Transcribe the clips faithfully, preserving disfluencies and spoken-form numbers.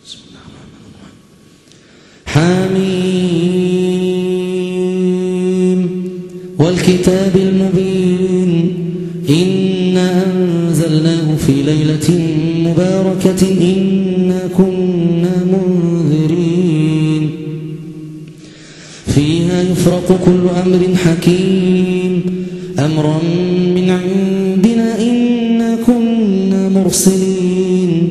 حميم والكتاب المبين إنا أنزلناه في ليلة مباركة إنا كنا منذرين فيها يفرق كل أمر حكيم أمرا من عندنا إنا كنا مرسلين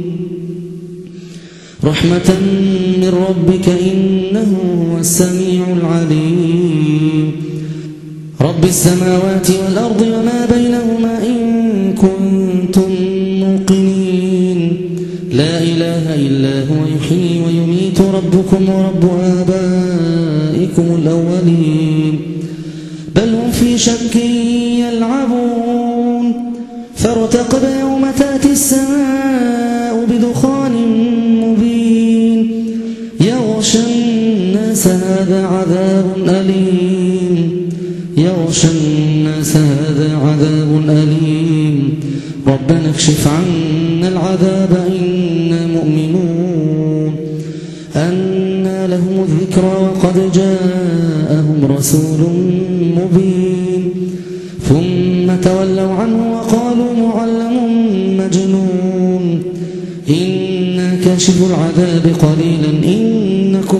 رحمة من ربك إنه هو السميع العليم رب السماوات والأرض وما بينهما إن كنتم موقنين لا إله إلا هو يحيي ويميت ربكم ورب آبائكم الأولين بل هم في شك يلعبون فارتقب يوم تأتي السماء بدخان مبين يغشى الناس هذا عذاب أليم يغشى الناس هذا عذاب أليم ربنا اكشف عنا العذاب إنا مؤمنون أنى لهم الذكرى وقد جاءهم رسول مبين ثم تولوا عنه وقالوا معلم مجنون إنا كاشف العذاب قليلا إنكم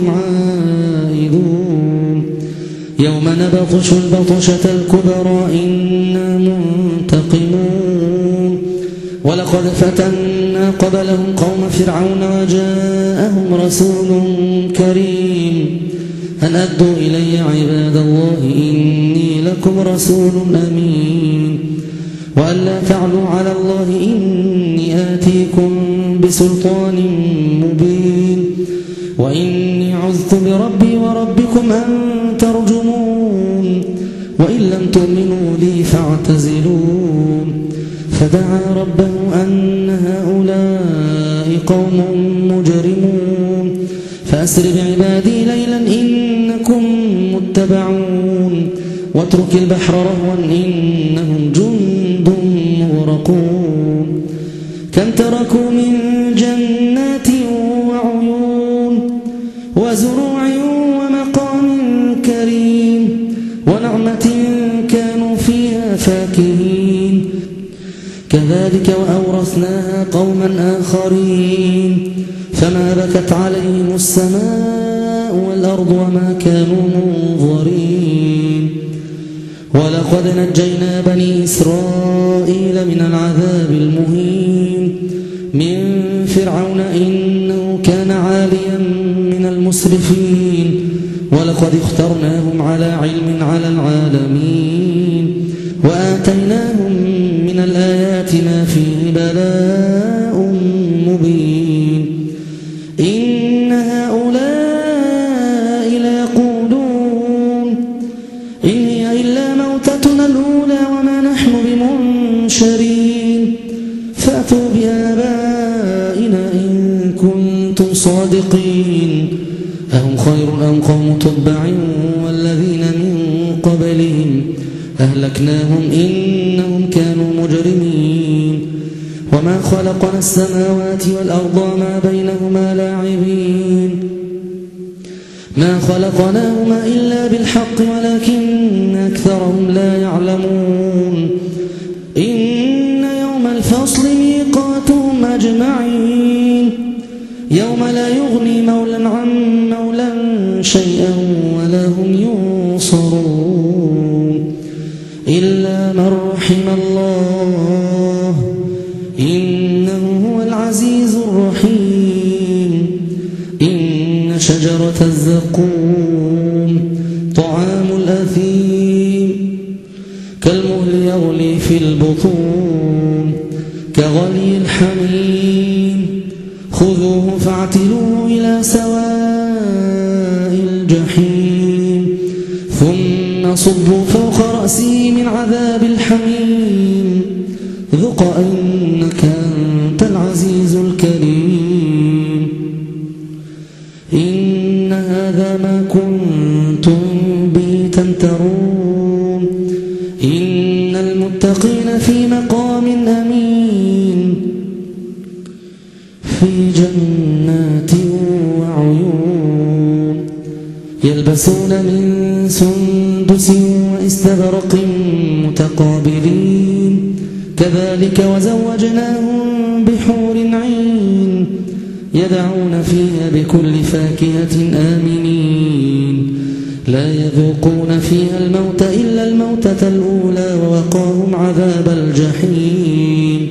عائدون يوم نبطش البطشة الكبرى إنا منتقمون ولقد فتنا قبلهم قوم فرعون وجاءهم رسول كريم أن أدوا إلي عباد الله إني لكم رسول أمين وألا تعلوا على الله إني آتيكم بسلطان مبين وإني عذت بربي وربكم أن ترجمون وإن لم تؤمنوا لي فاعتزلون فدعا ربه أن هؤلاء قوم مجرمون فأسر بعبادي ليلا إنكم متبعون واترك البحر رهوا إنهم جند مغرقون كم تركوا من جنات وعيون وزروع ومقام كريم ونعمة كانوا فيها فاكهين كذلك وأورثناها قوما آخرين فما بكت عليهم السماء والأرض وما كانوا منظرين ولقد نجينا بني إسرائيل من العذاب المهين من فرعون إنه كان عاليا من المسرفين ولقد اخترناهم على علم على العالمين وآتيناهم من الآيات ما فيه بلاء مبين إن هؤلاء ليقولون إن هي إلا موتتنا الأولى وما نحن بمنشرين فأتوا بآبائنا إن كنتم صادقين أهم خير أم قوم تبع والذين من قبلهم أهلكناهم إنهم كانوا مجرمين وما خلقنا السماوات والأرض وما بينهما لاعبين ما خلقناهما إلا بالحق ولكن أكثرهم لا يعلمون إن يوم الفصل ميقاتهم أجمعين يوم لا يغني مولا عن مولا شيئا ولا هم ينصرون إلا من رحم الله إنه هو العزيز الرحيم إن شجرة الزقوم طعام الأثيم كالمهل يغلي في البطون كغلي الحميم خذوه فاعتلوه إلى سواء الجحيم ثم صبوا فوق رأسه من عذاب الحميم ذق إنك أنت العزيز الكريم إن هذا ما كنتم به تمترون إن المتقين في مقام أمين في جنات يلبسون من سندس واستبرق متقابلين كذلك وزوجناهم بحور عين يدعون فيها بكل فاكهة آمنين لا يذوقون فيها الموت إلا الموتة الأولى ووقاهم عذاب الجحيم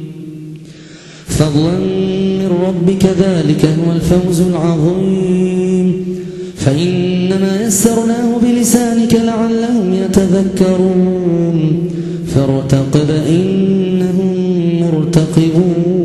فضلا من ربك ذلك هو الفوز العظيم فإنما يسرناه بلسانك لعلهم يتذكرون فارتقب إنهم مرتقبون